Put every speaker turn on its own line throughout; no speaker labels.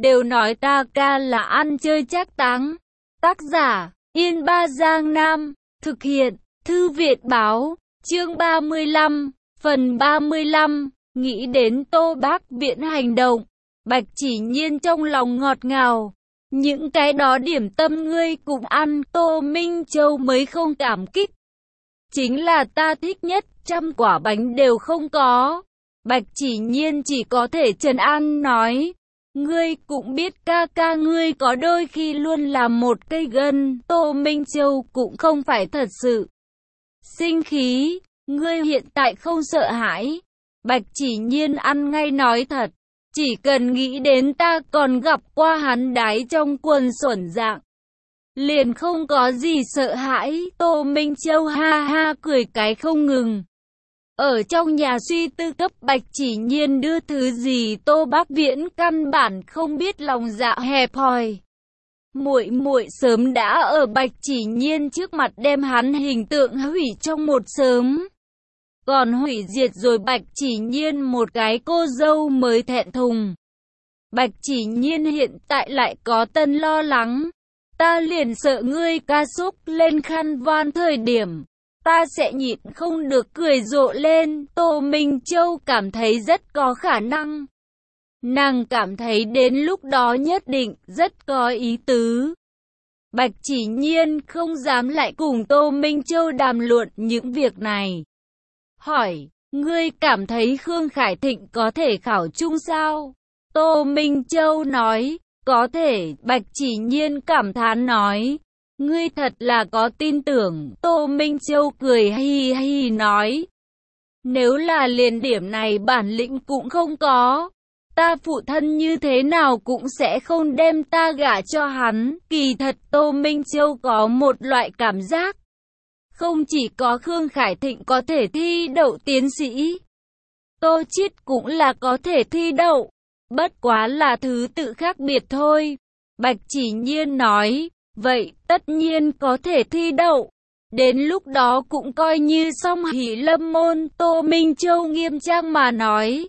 đều nói ta ca là ăn chơi trác táng. Tác giả, Yên Ba Giang Nam, thực hiện, Thư viện báo, chương 35, phần 35, nghĩ đến Tô Bác Viễn hành động, Bạch Chỉ Nhiên trong lòng ngọt ngào. Những cái đó điểm tâm ngươi cũng ăn, Tô Minh Châu mới không cảm kích. Chính là ta thích nhất, 100 quả bánh đều không có. Bạch Chỉ Nhiên chỉ có thể trấn an nói, ngươi cũng biết ca ca ngươi có đôi khi luôn là một cây gân. Tô Minh Châu cũng không phải thật sự sinh khí, ngươi hiện tại không sợ hãi. Bạch Chỉ Nhiên ăn ngay nói thật, chỉ cần nghĩ đến ta còn gặp qua hắn đái trong quần xuẩn dạng, liền không có gì sợ hãi. Tô Minh Châu ha ha cười cái không ngừng. Ở trong nhà suy tư cấp Bạch Chỉ Nhiên đưa thứ gì, Tô Bác Viễn căn bản không biết lòng dạ hẹp hòi. Muội muội sớm đã ở Bạch Chỉ Nhiên trước mặt đem hắn hình tượng hủy trong một sớm. Còn hủy diệt rồi Bạch Chỉ Nhiên một cái cô dâu mới thẹn thùng. Bạch Chỉ Nhiên hiện tại lại có tân lo lắng. Ta liền sợ ngươi ca súc lên khăn voan thời điểm, ta sẽ nhịn không được cười rộ lên. Tô Minh Châu cảm thấy rất có khả năng. Nàng cảm thấy đến lúc đó nhất định rất có ý tứ. Bạch Chỉ Nhiên không dám lại cùng Tô Minh Châu đàm luận những việc này. Hỏi, ngươi cảm thấy Khương Khải Thịnh có thể khảo chung sao? Tô Minh Châu nói, có thể. Bạch Chỉ Nhiên cảm thán nói, ngươi thật là có tin tưởng. Tô Minh Châu cười hi hi nói, nếu là liền điểm này bản lĩnh cũng không có, ta phụ thân như thế nào cũng sẽ không đem ta gả cho hắn. Kỳ thật Tô Minh Châu có một loại cảm giác, không chỉ có Khương Khải Thịnh có thể thi đậu tiến sĩ, Tô Chiết cũng là có thể thi đậu, bất quá là thứ tự khác biệt thôi. Bạch Chỉ Nhiên nói, vậy tất nhiên có thể thi đậu, đến lúc đó cũng coi như song hỷ lâm môn. Tô Minh Châu nghiêm trang mà nói,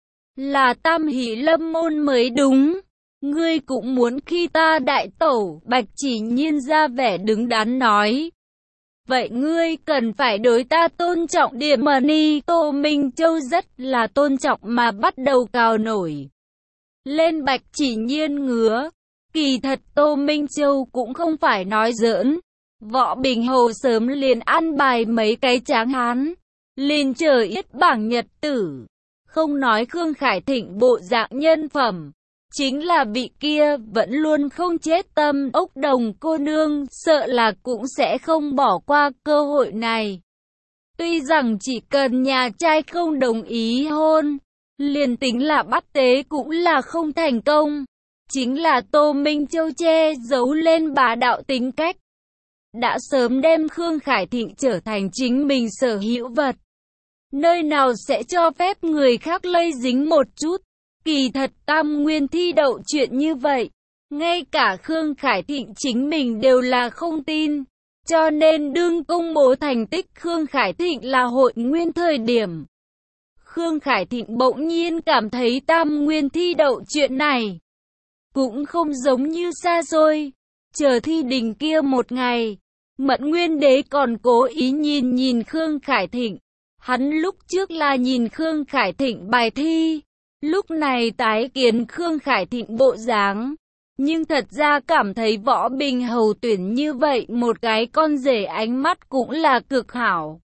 là tam hỷ lâm môn mới đúng, ngươi cũng muốn khi ta đại tẩu. Bạch Chỉ Nhiên ra vẻ đứng đắn nói, vậy ngươi cần phải đối ta tôn trọng điểm mà ni. Tô Minh Châu rất là tôn trọng mà bắt đầu cào nổi lên Bạch Chỉ Nhiên ngứa. Kỳ thật Tô Minh Châu cũng không phải nói giỡn. Võ Bình Hầu sớm liền ăn bài mấy cái tráng hán, liền chờ yết bảng nhật tử. Không nói Khương Khải Thịnh bộ dạng nhân phẩm, chính là vị kia vẫn luôn không chết tâm. Ốc Đồng cô nương sợ là cũng sẽ không bỏ qua cơ hội này. Tuy rằng chỉ cần nhà trai không đồng ý hôn, liền tính là bắt tế cũng là không thành công. Chính là Tô Minh Châu che giấu lên bá đạo tính cách, đã sớm đem Khương Khải Thịnh trở thành chính mình sở hữu vật. Nơi nào sẽ cho phép người khác lây dính một chút. Kỳ thật tam nguyên thi đậu chuyện như vậy, ngay cả Khương Khải Thịnh chính mình đều là không tin. Cho nên đương công bố thành tích Khương Khải Thịnh là hội nguyên thời điểm, Khương Khải Thịnh bỗng nhiên cảm thấy tam nguyên thi đậu chuyện này cũng không giống như xa xôi. Chờ thi đình kia một ngày, Mẫn Nguyên Đế còn cố ý nhìn Khương Khải Thịnh. Hắn lúc trước là nhìn Khương Khải Thịnh bài thi, lúc này tái kiến Khương Khải Thịnh bộ dáng, nhưng thật ra cảm thấy Võ Bình Hầu tuyển như vậy một cái con rể ánh mắt cũng là cực hảo.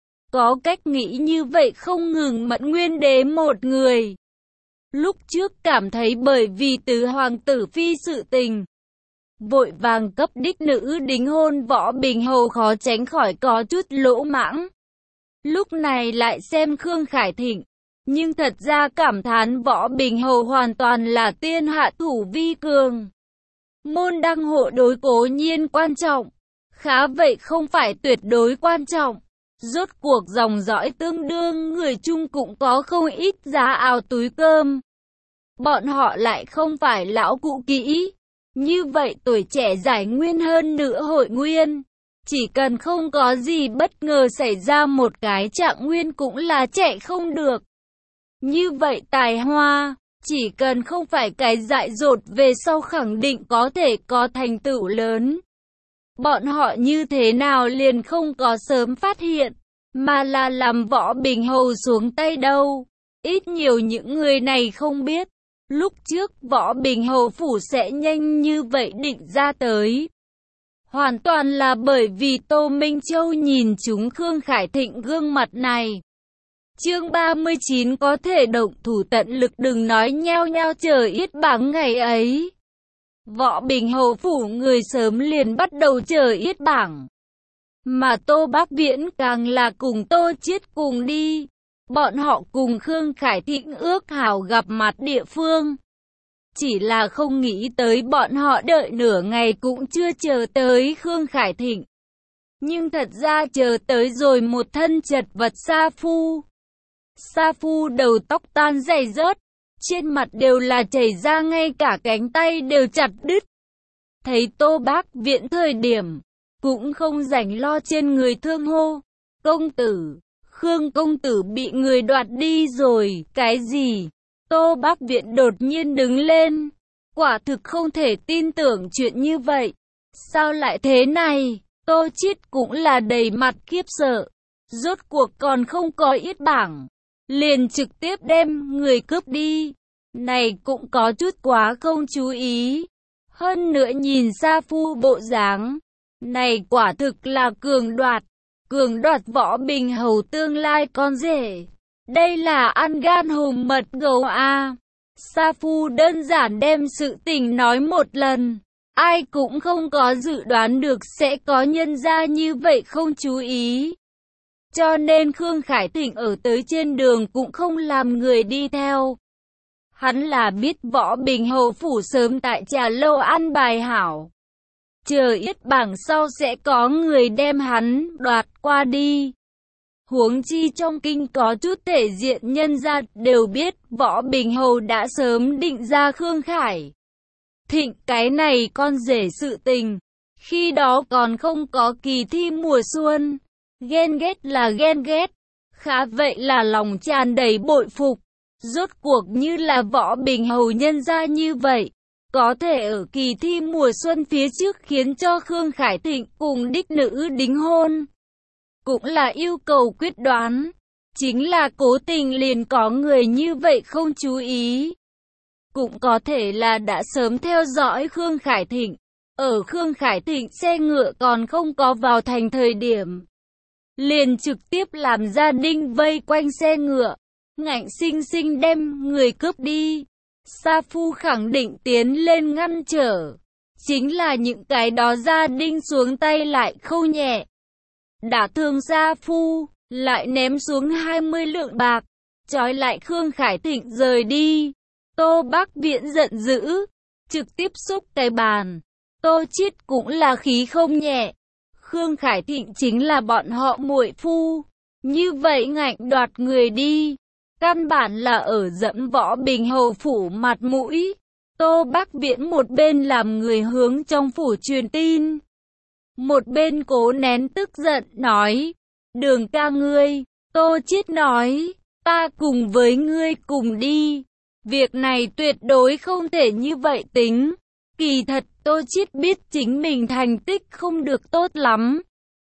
Có cách nghĩ như vậy không ngừng Mẫn Nguyên Đế một người. Lúc trước cảm thấy bởi vì tứ hoàng tử phi sự tình, vội vàng cấp đích nữ đính hôn Võ Bình Hầu khó tránh khỏi có chút lỗ mãng. Lúc này lại xem Khương Khải Thịnh, nhưng thật ra cảm thán Võ Bình Hầu hoàn toàn là tiên hạ thủ vi cường. Môn đăng hộ đối cố nhiên quan trọng, khá vậy không phải tuyệt đối quan trọng. Rốt cuộc dòng dõi tương đương người chung cũng có không ít giá áo túi cơm. Bọn họ lại không phải lão cụ kỹ. Như vậy tuổi trẻ giải nguyên hơn nữa hội nguyên. Chỉ cần không có gì bất ngờ xảy ra một cái trạng nguyên cũng là chạy không được. Như vậy tài hoa, Chỉ cần không phải cái dại dột về sau khẳng định có thể có thành tựu lớn. Bọn họ như thế nào liền không có sớm phát hiện, mà là làm Võ Bình Hầu xuống tay đâu. Ít nhiều những người này không biết, lúc trước Võ Bình Hầu phủ sẽ nhanh như vậy định ra tới. Hoàn toàn là bởi vì Tô Minh Châu nhìn chúng Khương Khải Thịnh gương mặt này. Chương 39 có thể động thủ tận lực, đừng nói nhao nhao chờ yết bảng ngày ấy. Võ Bình Hầu phủ người sớm liền bắt đầu chờ yết bảng. Mà Tô Bác Viễn càng là cùng Tô Chiết cùng đi. Bọn họ cùng Khương Khải Thịnh ước hảo gặp mặt địa phương. Chỉ là không nghĩ tới bọn họ đợi nửa ngày cũng chưa chờ tới Khương Khải Thịnh. Nhưng thật ra chờ tới rồi một thân chật vật sa phu. Sa phu đầu tóc tan rầy rớt, trên mặt đều là chảy ra, ngay cả cánh tay đều chặt đứt. Thấy Tô Bác Viễn thời điểm, cũng không rảnh lo trên người thương hô. Công tử, Khương công tử bị người đoạt đi rồi, cái gì? Tô Bác Viễn đột nhiên đứng lên, quả thực không thể tin tưởng chuyện như vậy. Sao lại thế này? Tô Chiết cũng là đầy mặt khiếp sợ, rốt cuộc còn không có yết bảng, liền trực tiếp đem người cướp đi. Này cũng có chút quá không chú ý. Hơn nữa nhìn sa phu bộ dáng, này quả thực là cường đoạt Võ Bình Hầu tương lai con rể. Đây là ăn gan hùm mật gấu a. Sa phu đơn giản đem sự tình nói một lần, ai cũng không có dự đoán được sẽ có nhân gia như vậy không chú ý. Cho nên Khương Khải Thịnh ở tới trên đường cũng không làm người đi theo. Hắn là biết Võ Bình Hầu phủ sớm tại trà lâu ăn bài hảo, chờ yết bảng sau sẽ có người đem hắn đoạt qua đi. Huống chi trong kinh có chút thể diện nhân gia đều biết Võ Bình Hầu đã sớm định ra Khương Khải Thịnh cái này con rể sự tình. Khi đó còn không có kỳ thi mùa xuân. Ghen ghét là ghen ghét, khá vậy là lòng tràn đầy bội phục. Rốt cuộc như là Võ Bình Hầu nhân gia như vậy, có thể ở kỳ thi mùa xuân phía trước khiến cho Khương Khải Thịnh cùng đích nữ đính hôn, cũng là yêu cầu quyết đoán. Chính là cố tình liền có người như vậy không chú ý. Cũng có thể là đã sớm theo dõi Khương Khải Thịnh, ở Khương Khải Thịnh xe ngựa còn không có vào thành thời điểm, liền trực tiếp làm gia đình vây quanh xe ngựa, ngạnh sinh sinh đem người cướp đi. Sa phu khẳng định tiến lên ngăn trở, chính là những cái đó gia đình xuống tay lại khâu nhẹ, đã thương Sa phu, lại ném xuống 20 lượng bạc, trói lại Khương Khải Thịnh rời đi. Tô Bác Viễn giận dữ, trực tiếp xúc cái bàn. Tô Chiết cũng là khí không nhẹ. Khương Khải Thịnh chính là bọn họ muội phu, như vậy ngạnh đoạt người đi, căn bản là ở dẫm Võ Bình Hầu phủ mặt mũi. Tô Bác Viễn một bên làm người hướng trong phủ truyền tin, một bên cố nén tức giận nói, Đường ca ngươi. Tô Chiết nói, ta cùng với ngươi cùng đi. Việc này tuyệt đối không thể như vậy tính. Kỳ thật Tô Chiết biết chính mình thành tích không được tốt lắm,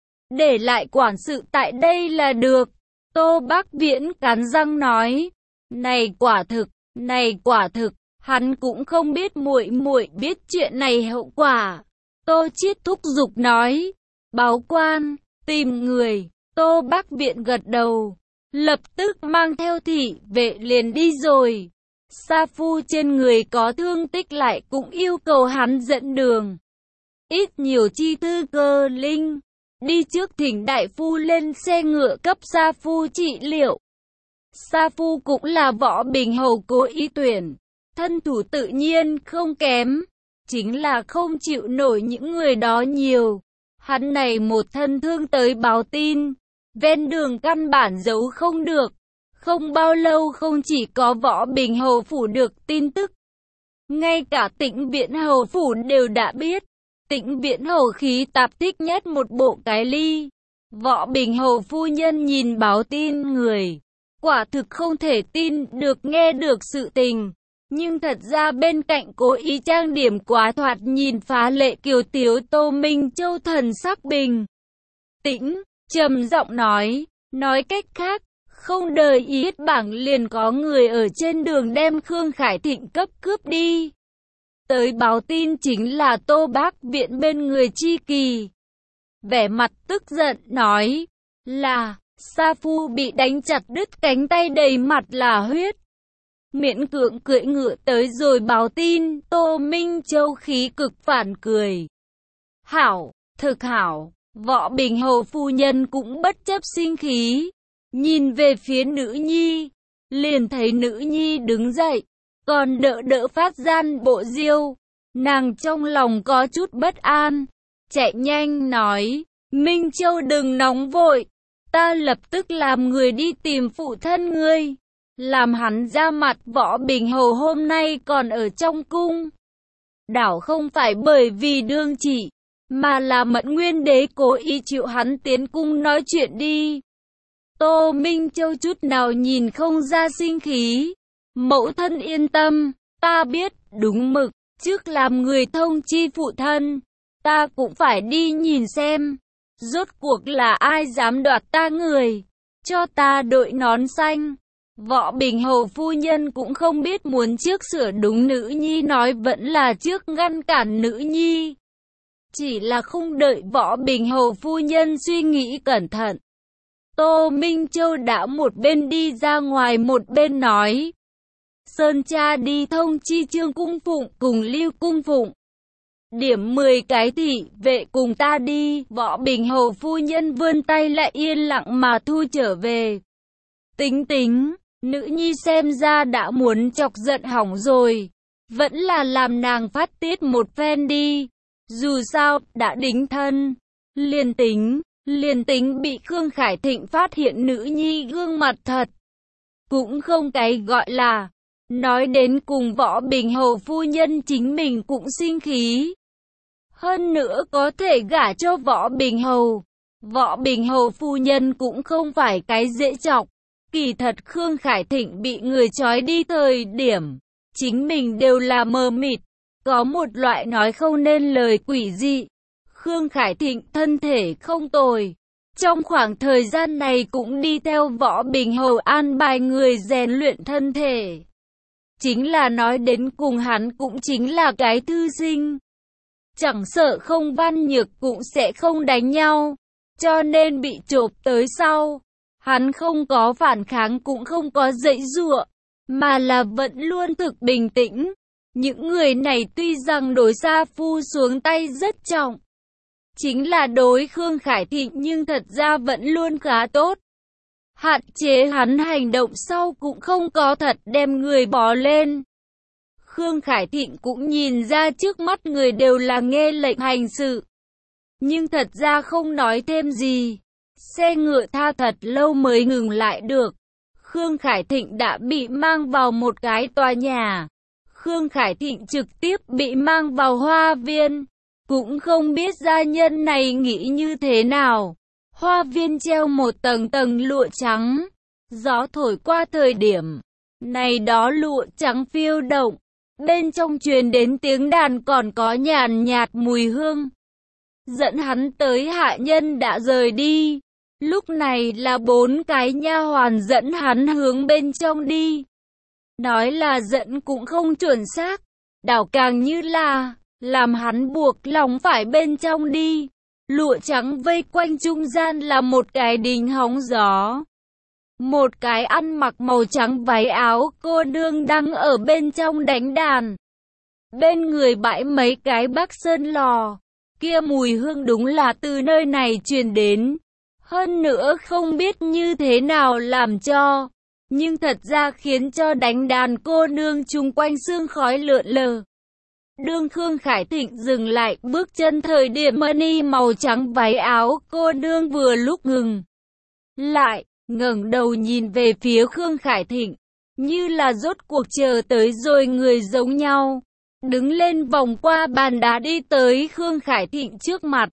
để lại quản sự tại đây là được. Tô Bác Viễn cắn răng nói, này quả thực, hắn cũng không biết muội muội biết chuyện này hậu quả. Tô Chiết thúc giục nói, báo quan, tìm người. Tô Bác Viễn gật đầu, lập tức mang theo thị vệ liền đi rồi. Sa phu trên người có thương tích lại cũng yêu cầu hắn dẫn đường. Ít nhiều chi thư Cơ Linh đi trước thỉnh đại phu lên xe ngựa cấp sa phu trị liệu. Sa phu cũng là Võ Bình Hầu cố ý tuyển, thân thủ tự nhiên không kém, chính là không chịu nổi những người đó nhiều. Hắn này một thân thương tới báo tin, ven đường căn bản giấu không được. Không bao lâu không chỉ có Võ Bình Hầu phủ được tin tức, ngay cả Tĩnh Viễn Hầu phủ đều đã biết. Tĩnh Viễn Hầu khí tạp thích nhất một bộ cái ly. Võ Bình Hầu phu nhân nhìn báo tin người, quả thực không thể tin được nghe được sự tình. Nhưng thật ra bên cạnh cố ý trang điểm quá thoạt nhìn phá lệ kiều tiếu Tô Minh Châu thần sắc bình tĩnh, trầm giọng nói cách khác, không đợi ý hết bảng liền có người ở trên đường đem Khương Khải Thịnh cấp cướp đi. Tới báo tin chính là Tô Bác Viện bên người Chi Kỳ. Vẻ mặt tức giận nói là Sa Phu bị đánh chặt đứt cánh tay đầy mặt là huyết. Miễn cưỡng cưỡi ngựa tới rồi báo tin, Tô Minh Châu khí cực phản cười. Hảo, thực hảo, Võ Bình Hầu phu nhân cũng bất chấp sinh khí. Nhìn về phía nữ nhi, liền thấy nữ nhi đứng dậy, còn đỡ phát gian bộ diêu. Nàng trong lòng có chút bất an, chạy nhanh nói, Minh Châu đừng nóng vội, ta lập tức làm người đi tìm phụ thân ngươi, làm hắn ra mặt. Võ Bình Hầu hôm nay còn ở trong cung. Đảo không phải bởi vì đương chỉ, mà là Mẫn Nguyên Đế cố ý chịu hắn tiến cung nói chuyện đi. Tô Minh Châu chút nào nhìn không ra sinh khí. Mẫu thân yên tâm, ta biết, đúng mực, trước làm người thông chi phụ thân, ta cũng phải đi nhìn xem, rốt cuộc là ai dám đoạt ta người, cho ta đội nón xanh. Võ Bình Hầu phu nhân cũng không biết muốn trước sửa đúng nữ nhi nói vẫn là trước ngăn cản nữ nhi. Chỉ là không đợi Võ Bình Hầu phu nhân suy nghĩ cẩn thận, Tô Minh Châu đã một bên đi ra ngoài một bên nói, Sơn cha đi thông chi Trương Cung Phụng cùng Lưu Cung Phụng, điểm 10 cái thị vệ cùng ta đi. Võ Bình Hầu phu nhân vươn tay lại yên lặng mà thu trở về. Tính, nữ nhi xem ra đã muốn chọc giận hỏng rồi, vẫn là làm nàng phát tiết một phen đi, dù sao đã đính thân, liền tính bị Khương Khải Thịnh phát hiện nữ nhi gương mặt thật, cũng không cái gọi là. Nói đến cùng Võ Bình Hầu phu nhân chính mình cũng sinh khí. Hơn nữa có thể gả cho Võ Bình Hầu. Võ Bình Hầu phu nhân cũng không phải cái dễ chọc. Kỳ thật Khương Khải Thịnh bị người trói đi thời điểm, chính mình đều là mờ mịt. Có một loại nói không nên lời quỷ dị. Khương Khải Thịnh thân thể không tồi. Trong khoảng thời gian này cũng đi theo Võ Bình Hầu an bài người rèn luyện thân thể. Chính là nói đến cùng hắn cũng chính là cái thư sinh. Chẳng sợ không văn nhược cũng sẽ không đánh nhau. Cho nên bị chộp tới sau, hắn không có phản kháng cũng không có giãy giụa, mà là vẫn luôn thực bình tĩnh. Những người này tuy rằng đối Sa Phu xuống tay rất trọng, chính là đối Khương Khải Thịnh nhưng thật ra vẫn luôn khá tốt. Hạn chế hắn hành động sau cũng không có thật đem người bỏ lên. Khương Khải Thịnh cũng nhìn ra trước mắt người đều là nghe lệnh hành sự, nhưng thật ra không nói thêm gì. Xe ngựa tha thật lâu mới ngừng lại được. Khương Khải Thịnh đã bị mang vào một cái tòa nhà. Khương Khải Thịnh trực tiếp bị mang vào hoa viên. Cũng không biết gia nhân này nghĩ như thế nào. Hoa viên treo một tầng lụa trắng. Gió thổi qua thời điểm này đó lụa trắng phiêu động. Bên trong truyền đến tiếng đàn còn có nhàn nhạt mùi hương. Dẫn hắn tới hạ nhân đã rời đi. Lúc này là 4 cái nha hoàn dẫn hắn hướng bên trong đi. Nói là dẫn cũng không chuẩn xác, đảo càng như là làm hắn buộc lòng phải bên trong đi. Lụa trắng vây quanh trung gian là một cái đình hóng gió. Một cái ăn mặc màu trắng váy áo cô nương đang ở bên trong đánh đàn. Bên người bãi mấy cái bắc sơn lò. Kia mùi hương đúng là từ nơi này truyền đến. Hơn nữa không biết như thế nào làm cho, nhưng thật ra khiến cho đánh đàn cô nương chung quanh sương khói lượn lờ. Đương Khương Khải Thịnh dừng lại bước chân thời điểm mani màu trắng váy áo cô nương vừa lúc ngừng lại, ngẩng đầu nhìn về phía Khương Khải Thịnh, như là rốt cuộc chờ tới rồi người giống nhau. Đứng lên vòng qua bàn đá đi tới Khương Khải Thịnh trước mặt.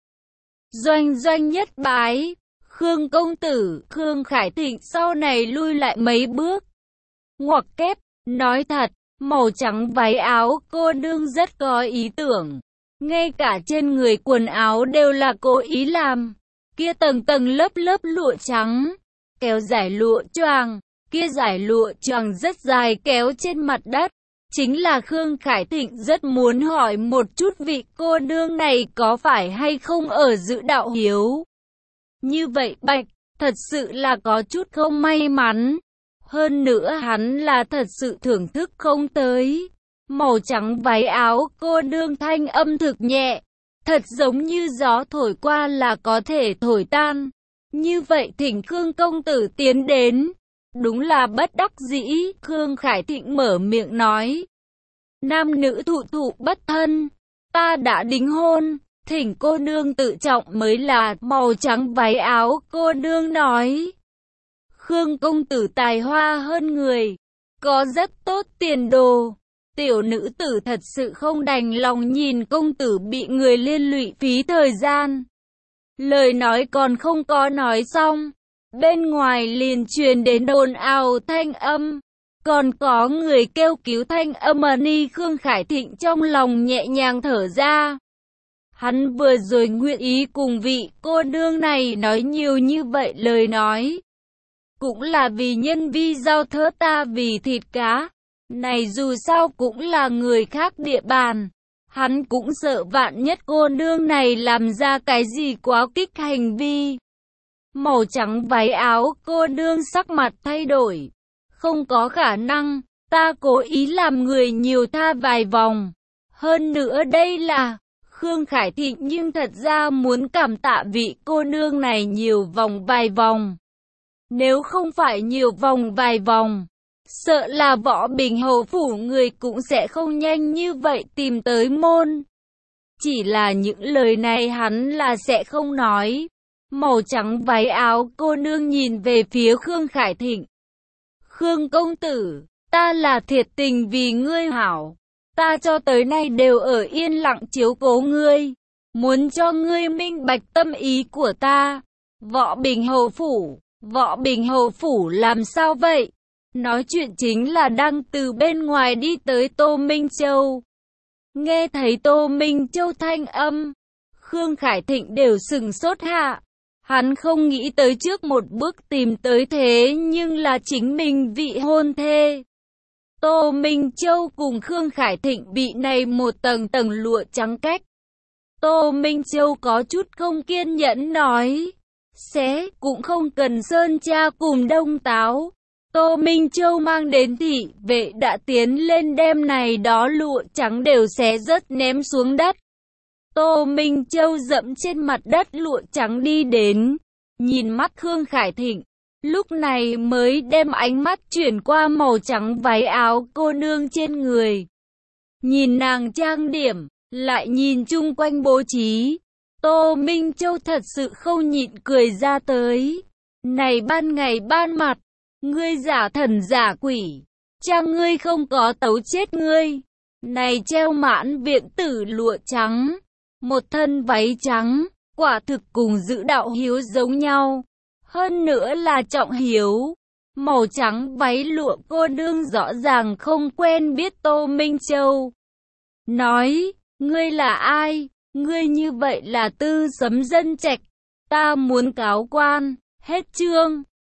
Doanh nhất bái. Khương công tử. Khương Khải Thịnh sau này lui lại mấy bước. Ngoặc kép, nói thật, Màu trắng váy áo cô nương rất có ý tưởng. Ngay cả trên người quần áo đều là cố ý làm. Kia tầng tầng lớp lớp lụa trắng, kéo dải lụa choàng, kia dải lụa choàng rất dài kéo trên mặt đất. Chính là Khương Khải Thịnh rất muốn hỏi một chút vị cô nương này có phải hay không ở giữ đạo hiếu. Như vậy Bạch, thật sự là có chút không may mắn. Hơn nữa hắn là thật sự thưởng thức không tới. Màu trắng váy áo cô nương thanh âm thực nhẹ, thật giống như gió thổi qua là có thể thổi tan. Như vậy thỉnh Khương công tử tiến đến. Đúng là bất đắc dĩ, Khương Khải Thịnh mở miệng nói. Nam nữ thụ thụ bất thân, ta đã đính hôn, thỉnh cô nương tự trọng mới là. Màu trắng váy áo cô nương nói. Khương công tử tài hoa hơn người, có rất tốt tiền đồ. Tiểu nữ tử thật sự không đành lòng nhìn công tử bị người liên lụy phí thời gian. Lời nói còn không có nói xong, bên ngoài liền truyền đến ồn ào thanh âm. Còn có người kêu cứu thanh âm ni. Khương Khải Thịnh trong lòng nhẹ nhàng thở ra. Hắn vừa rồi nguyện ý cùng vị cô nương này nói nhiều như vậy lời nói. Cũng là vì nhân vi giao thớ ta vì thịt cá. Này dù sao cũng là người khác địa bàn. Hắn cũng sợ vạn nhất cô nương này làm ra cái gì quá kích hành vi. Màu trắng váy áo cô nương sắc mặt thay đổi. Không có khả năng, ta cố ý làm người nhiều tha vài vòng. Hơn nữa đây là Khương Khải Thịnh nhưng thật ra muốn cảm tạ vị cô nương này nhiều vòng vài vòng. Nếu không phải nhiều vòng vài vòng, sợ là Võ Bình Hầu phủ người cũng sẽ không nhanh như vậy tìm tới môn. Chỉ là những lời này hắn là sẽ không nói. Màu trắng váy áo cô nương nhìn về phía Khương Khải Thịnh. Khương công tử, ta là thiệt tình vì ngươi hảo. Ta cho tới nay đều ở yên lặng chiếu cố ngươi. Muốn cho ngươi minh bạch tâm ý của ta. Võ Bình Hầu phủ làm sao vậy? Nói chuyện chính là đang từ bên ngoài đi tới Tô Minh Châu. Nghe thấy Tô Minh Châu thanh âm, Khương Khải Thịnh đều sừng sốt hạ. Hắn không nghĩ tới trước một bước tìm tới thế nhưng là chính mình vị hôn thê. Tô Minh Châu cùng Khương Khải Thịnh bị này một tầng tầng lụa trắng cách. Tô Minh Châu có chút không kiên nhẫn nói. Xé cũng không cần sơn cha cùng đông táo. Tô Minh Châu mang đến thị vệ đã tiến lên đem này đó lụa trắng đều xé rớt ném xuống đất. Tô Minh Châu dẫm trên mặt đất lụa trắng đi đến, nhìn mắt Khương Khải Thịnh, lúc này mới đem ánh mắt chuyển qua màu trắng váy áo cô nương trên người. Nhìn nàng trang điểm, lại nhìn chung quanh bố trí, Tô Minh Châu thật sự không nhịn cười ra tới. Này ban ngày ban mặt, ngươi giả thần giả quỷ, cha ngươi không có tấu chết ngươi. Này treo mãn viện tử lụa trắng, một thân váy trắng, quả thực cùng giữ đạo hiếu giống nhau. Hơn nữa là trọng hiếu. Màu trắng váy lụa cô nương rõ ràng không quen biết Tô Minh Châu. Nói, ngươi là ai? Ngươi như vậy là tư sấm dân trạch. Ta muốn cáo quan. Hết chương.